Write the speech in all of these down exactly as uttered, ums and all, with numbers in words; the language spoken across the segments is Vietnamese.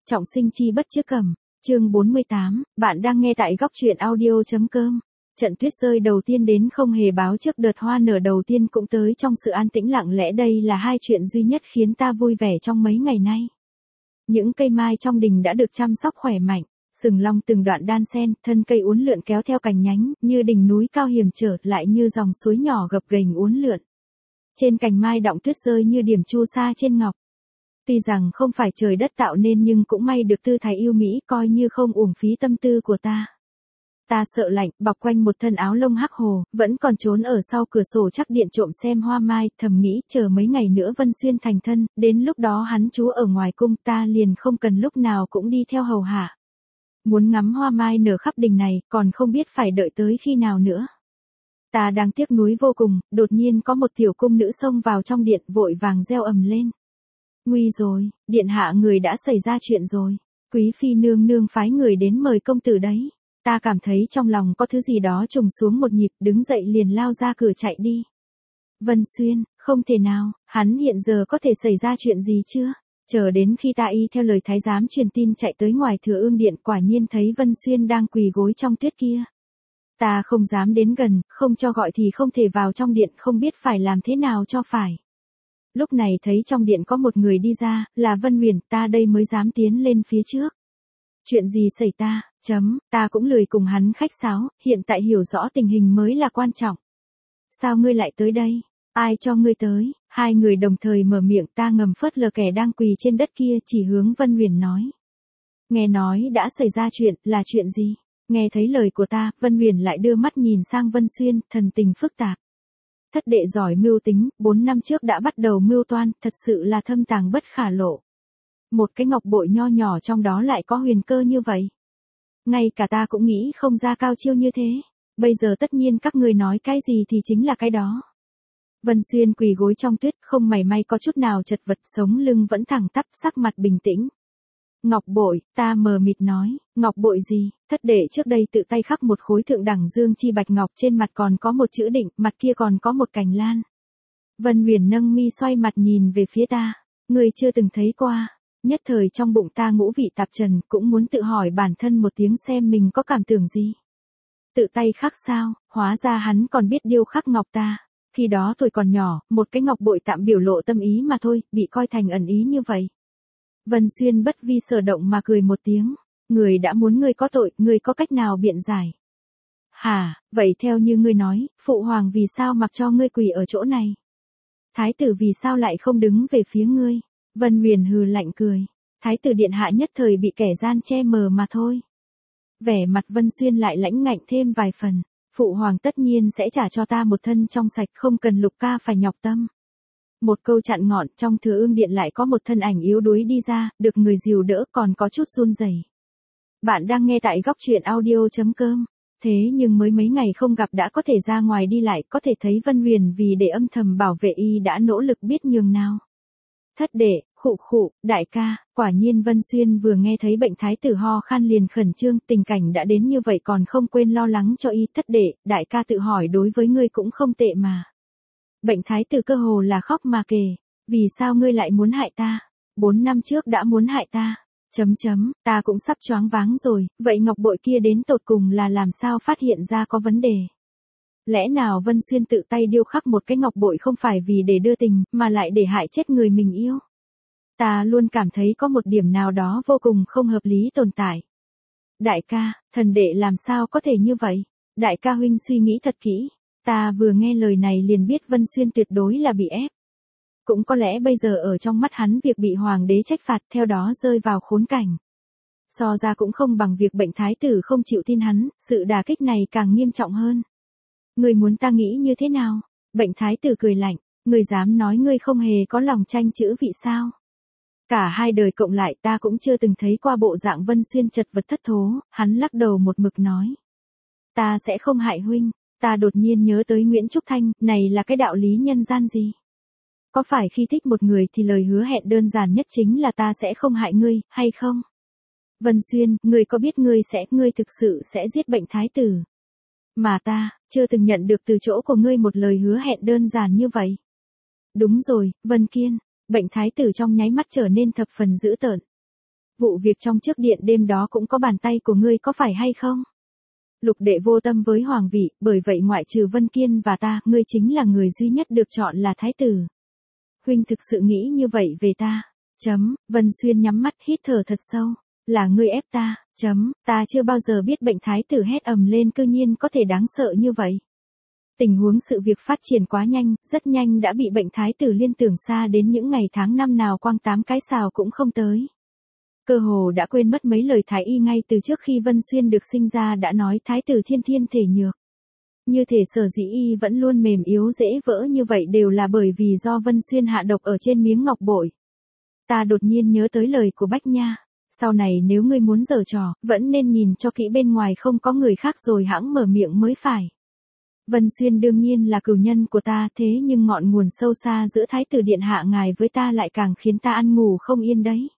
Trọng sinh chi bất chứa cầm, chương bốn mươi tám, bạn đang nghe tại góc truyện audio.com. Trận tuyết rơi đầu tiên đến không hề báo trước đợt hoa nở đầu tiên cũng tới trong sự an tĩnh lặng lẽ, đây là hai chuyện duy nhất khiến ta vui vẻ trong mấy ngày nay. Những cây mai trong đình đã được chăm sóc khỏe mạnh, sừng long từng đoạn đan xen, thân cây uốn lượn kéo theo cành nhánh, như đỉnh núi cao hiểm trở, lại như dòng suối nhỏ gập ghềnh uốn lượn. Trên cành mai đọng tuyết rơi như điểm chu sa trên ngọc. Tuy rằng không phải trời đất tạo nên nhưng cũng may được tư thái yêu mỹ, coi như không uổng phí tâm tư của ta. Ta sợ lạnh, bọc quanh một thân áo lông hắc hồ, vẫn còn trốn ở sau cửa sổ chắc điện trộm xem hoa mai, thầm nghĩ chờ mấy ngày nữa Vân Xuyên thành thân, đến lúc đó hắn trú ở ngoài cung, ta liền không cần lúc nào cũng đi theo hầu hạ. Muốn ngắm hoa mai nở khắp đình này, còn không biết phải đợi tới khi nào nữa. Ta đang tiếc nuối vô cùng, đột nhiên có một tiểu cung nữ xông vào trong điện, vội vàng reo ầm lên. Nguy rồi, điện hạ, người đã xảy ra chuyện rồi. Quý phi nương nương phái người đến mời công tử đấy. Ta cảm thấy trong lòng có thứ gì đó trùng xuống một nhịp, đứng dậy liền lao ra cửa chạy đi. Vân Xuyên, không thể nào, hắn hiện giờ có thể xảy ra chuyện gì chưa? Chờ đến khi ta y theo lời thái giám truyền tin chạy tới ngoài Thừa Ương điện, quả nhiên thấy Vân Xuyên đang quỳ gối trong tuyết kia. Ta không dám đến gần, không cho gọi thì không thể vào trong điện, không biết phải làm thế nào cho phải. Lúc này thấy trong điện có một người đi ra, là Vân Huyền, ta đây mới dám tiến lên phía trước. Chuyện gì xảy ta, chấm, ta cũng lười cùng hắn khách sáo, hiện tại hiểu rõ tình hình mới là quan trọng. Sao ngươi lại tới đây? Ai cho ngươi tới? Hai người đồng thời mở miệng, ta ngầm phớt lờ kẻ đang quỳ trên đất kia, chỉ hướng Vân Huyền nói. Nghe nói đã xảy ra chuyện, là chuyện gì? Nghe thấy lời của ta, Vân Huyền lại đưa mắt nhìn sang Vân Xuyên, thần tình phức tạp. Thất đệ giỏi mưu tính, bốn năm trước đã bắt đầu mưu toan, thật sự là thâm tàng bất khả lộ. Một cái ngọc bội nho nhỏ trong đó lại có huyền cơ như vậy. Ngay cả ta cũng nghĩ không ra cao chiêu như thế. Bây giờ tất nhiên các người nói cái gì thì chính là cái đó. Vân Xuyên quỳ gối trong tuyết, không mảy may có chút nào chật vật, sống lưng vẫn thẳng tắp, sắc mặt bình tĩnh. Ngọc bội, ta mờ mịt nói, ngọc bội gì? Thất đệ trước đây tự tay khắc một khối thượng đẳng dương chi bạch ngọc, trên mặt còn có một chữ định, mặt kia còn có một cành lan. Vân Huyền nâng mi xoay mặt nhìn về phía ta, người chưa từng thấy qua. Nhất thời trong bụng ta ngũ vị tạp trần, cũng muốn tự hỏi bản thân một tiếng xem mình có cảm tưởng gì. Tự tay khắc sao, hóa ra hắn còn biết điêu khắc ngọc ta. Khi đó tuổi còn nhỏ, một cái ngọc bội tạm biểu lộ tâm ý mà thôi, bị coi thành ẩn ý như vậy. Vân Xuyên bất vi sở động mà cười một tiếng. Người đã muốn ngươi có tội, ngươi có cách nào biện giải? Hả, vậy theo như ngươi nói, phụ hoàng vì sao mặc cho ngươi quỳ ở chỗ này? Thái tử vì sao lại không đứng về phía ngươi? Vân Huyền hừ lạnh cười. Thái tử điện hạ nhất thời bị kẻ gian che mờ mà thôi. Vẻ mặt Vân Xuyên lại lãnh ngạnh thêm vài phần. Phụ hoàng tất nhiên sẽ trả cho ta một thân trong sạch, không cần Lục ca phải nhọc tâm. Một câu chặn ngọn, trong Thừa Ương điện lại có một thân ảnh yếu đuối đi ra, được người dìu đỡ, còn có chút run rẩy. Bạn đang nghe tại góc truyện audio.com. Thế nhưng mới mấy ngày không gặp đã có thể ra ngoài đi lại, có thể thấy Vân Huyền vì để âm thầm bảo vệ y đã nỗ lực biết nhường nào. Thất đệ, khụ khụ, đại ca, quả nhiên Vân Xuyên vừa nghe thấy bệnh thái tử ho khan liền khẩn trương, tình cảnh đã đến như vậy còn không quên lo lắng cho y. Thất đệ, đại ca tự hỏi đối với ngươi cũng không tệ mà. Bệnh thái tử cơ hồ là khóc mà kể, vì sao ngươi lại muốn hại ta? Bốn năm trước đã muốn hại ta. Chấm chấm, ta cũng sắp choáng váng rồi, vậy ngọc bội kia đến tột cùng là làm sao phát hiện ra có vấn đề? Lẽ nào Vân Xuyên tự tay điêu khắc một cái ngọc bội không phải vì để đưa tình, mà lại để hại chết người mình yêu? Ta luôn cảm thấy có một điểm nào đó vô cùng không hợp lý tồn tại. Đại ca, thần đệ làm sao có thể như vậy? Đại ca huynh suy nghĩ thật kỹ. Ta vừa nghe lời này liền biết Vân Xuyên tuyệt đối là bị ép. Cũng có lẽ bây giờ ở trong mắt hắn việc bị hoàng đế trách phạt theo đó rơi vào khốn cảnh. So ra cũng không bằng việc bệnh thái tử không chịu tin hắn, sự đả kích này càng nghiêm trọng hơn. Người muốn ta nghĩ như thế nào? Bệnh thái tử cười lạnh, người dám nói ngươi không hề có lòng tranh chữ vị sao? Cả hai đời cộng lại ta cũng chưa từng thấy qua bộ dạng Vân Xuyên chật vật thất thố, hắn lắc đầu một mực nói. Ta sẽ không hại huynh, ta đột nhiên nhớ tới Nguyễn Trúc Thanh, này là cái đạo lý nhân gian gì? Có phải khi thích một người thì lời hứa hẹn đơn giản nhất chính là ta sẽ không hại ngươi, hay không? Vân Xuyên, ngươi có biết ngươi sẽ, ngươi thực sự sẽ giết bệnh thái tử? Mà ta, chưa từng nhận được từ chỗ của ngươi một lời hứa hẹn đơn giản như vậy. Đúng rồi, Vân Kiên, bệnh thái tử trong nháy mắt trở nên thập phần dữ tợn. vụ việc trong trước điện đêm đó cũng có bàn tay của ngươi có phải hay không? Lục đệ vô tâm với hoàng vị, bởi vậy ngoại trừ Vân Kiên và ta, ngươi chính là người duy nhất được chọn là thái tử. Huynh thực sự nghĩ như vậy về ta? Chấm, Vân Xuyên nhắm mắt hít thở thật sâu. Là ngươi ép ta, chấm, ta chưa bao giờ biết bệnh thái tử hét ầm lên cư nhiên có thể đáng sợ như vậy. Tình huống sự việc phát triển quá nhanh, rất nhanh đã bị bệnh thái tử liên tưởng xa đến những ngày tháng năm nào quăng tám cái xào cũng không tới. Cơ hồ đã quên mất mấy lời thái y ngay từ trước khi Vân Xuyên được sinh ra đã nói thái tử thiên thiên thể nhược. Như thể sở dĩ y vẫn luôn mềm yếu dễ vỡ như vậy đều là bởi vì do Vân Xuyên hạ độc ở trên miếng ngọc bội. Ta đột nhiên nhớ tới lời của Bách Nha. Sau này nếu ngươi muốn giở trò, vẫn nên nhìn cho kỹ bên ngoài không có người khác rồi hãng mở miệng mới phải. Vân Xuyên đương nhiên là cửu nhân của ta, thế nhưng ngọn nguồn sâu xa giữa thái tử điện hạ ngài với ta lại càng khiến ta ăn ngủ không yên đấy.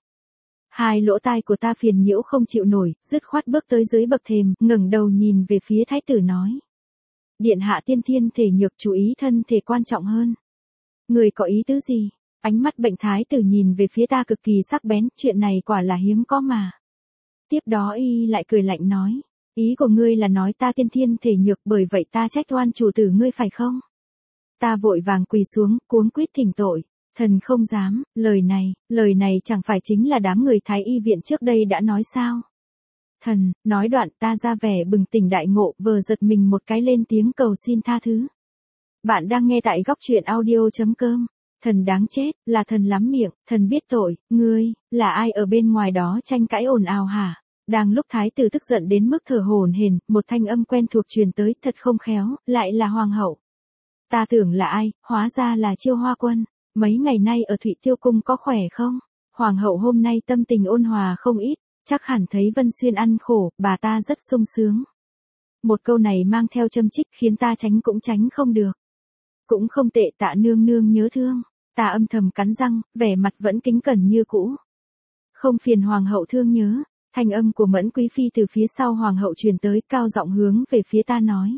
Hai lỗ tai của ta phiền nhiễu không chịu nổi, dứt khoát bước tới dưới bậc thềm, ngẩng đầu nhìn về phía thái tử nói. Điện hạ tiên thiên thể nhược, chú ý thân thể quan trọng hơn. Người có ý tứ gì? Ánh mắt bệnh thái tử nhìn về phía ta cực kỳ sắc bén, chuyện này quả là hiếm có mà. Tiếp đó y lại cười lạnh nói. Ý của ngươi là nói ta tiên thiên thể nhược, bởi vậy ta trách oan chủ tử ngươi phải không? Ta vội vàng quỳ xuống, cuống quýt thỉnh tội. Thần không dám, lời này, lời này chẳng phải chính là đám người thái y viện trước đây đã nói sao? Thần, nói đoạn ta ra vẻ bừng tỉnh đại ngộ, vờ giật mình một cái lên tiếng cầu xin tha thứ. Bạn đang nghe tại góc truyện audio chấm com. Thần đáng chết, là thần lắm miệng, thần biết tội, ngươi, là ai ở bên ngoài đó tranh cãi ồn ào hả? Đang lúc thái tử tức giận đến mức thở hổn hển, một thanh âm quen thuộc truyền tới, thật không khéo, lại là hoàng hậu. Ta tưởng là ai, hóa ra là Chiêu Hoa Quân. Mấy ngày nay ở Thụy Tiêu Cung có khỏe không? Hoàng hậu hôm nay tâm tình ôn hòa không ít, chắc hẳn thấy Vân Xuyên ăn khổ, bà ta rất sung sướng. Một câu này mang theo châm chích khiến ta tránh cũng tránh không được. Cũng không tệ, Tạ nương nương nhớ thương. Ta âm thầm cắn răng, vẻ mặt vẫn kính cẩn như cũ. Không phiền hoàng hậu thương nhớ. Thanh âm của Mẫn Quý Phi từ phía sau hoàng hậu truyền tới, cao giọng hướng về phía ta nói.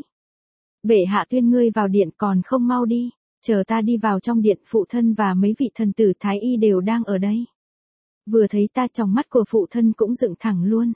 Bệ hạ tuyên ngươi vào điện, còn không mau đi. Chờ ta đi vào trong điện, phụ thân và mấy vị thần tử thái y đều đang ở đây. Vừa thấy ta, trong mắt của phụ thân cũng dựng thẳng luôn.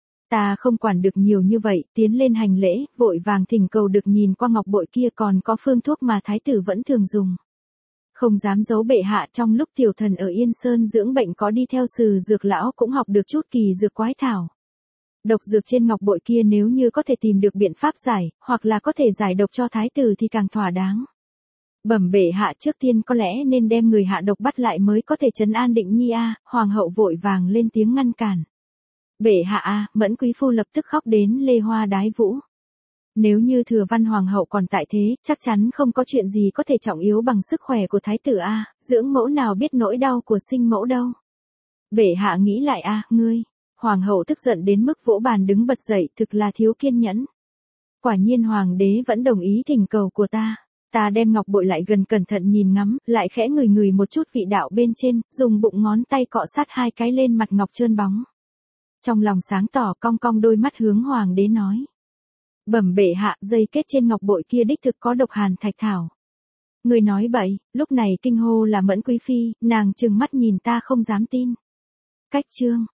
Ta không quản được nhiều như vậy, tiến lên hành lễ, vội vàng thỉnh cầu được nhìn qua ngọc bội kia còn có phương thuốc mà thái tử vẫn thường dùng. Không dám giấu bệ hạ, trong lúc tiểu thần ở Yên Sơn dưỡng bệnh có đi theo Sừ Dược lão cũng học được chút kỳ dược quái thảo. Độc dược trên ngọc bội kia nếu như có thể tìm được biện pháp giải, hoặc là có thể giải độc cho thái tử thì càng thỏa đáng. Bẩm bệ hạ, trước tiên có lẽ nên đem người hạ độc bắt lại mới có thể trấn an Định Nhi a. Hoàng hậu vội vàng lên tiếng ngăn cản. Bệ hạ a, Mẫn quý phu lập tức khóc đến lê hoa đái vũ. Nếu như Thừa Văn hoàng hậu còn tại thế, chắc chắn không có chuyện gì có thể trọng yếu bằng sức khỏe của thái tử a, dưỡng mẫu nào biết nỗi đau của sinh mẫu đâu. Bệ hạ nghĩ lại a, ngươi. Hoàng hậu tức giận đến mức vỗ bàn đứng bật dậy, thực là thiếu kiên nhẫn. Quả nhiên hoàng đế vẫn đồng ý thỉnh cầu của ta. Ta đem ngọc bội lại gần cẩn thận nhìn ngắm, lại khẽ ngửi ngửi một chút vị đạo bên trên, dùng bụng ngón tay cọ sát hai cái lên mặt ngọc trơn bóng. Trong lòng sáng tỏ, cong cong đôi mắt hướng hoàng đế nói. Bẩm bệ hạ, dây kết trên ngọc bội kia đích thực có độc hàn thạch thảo. Người nói bậy, lúc này kinh hô là Mẫn Quý Phi, nàng trừng mắt nhìn ta không dám tin. Cách chương,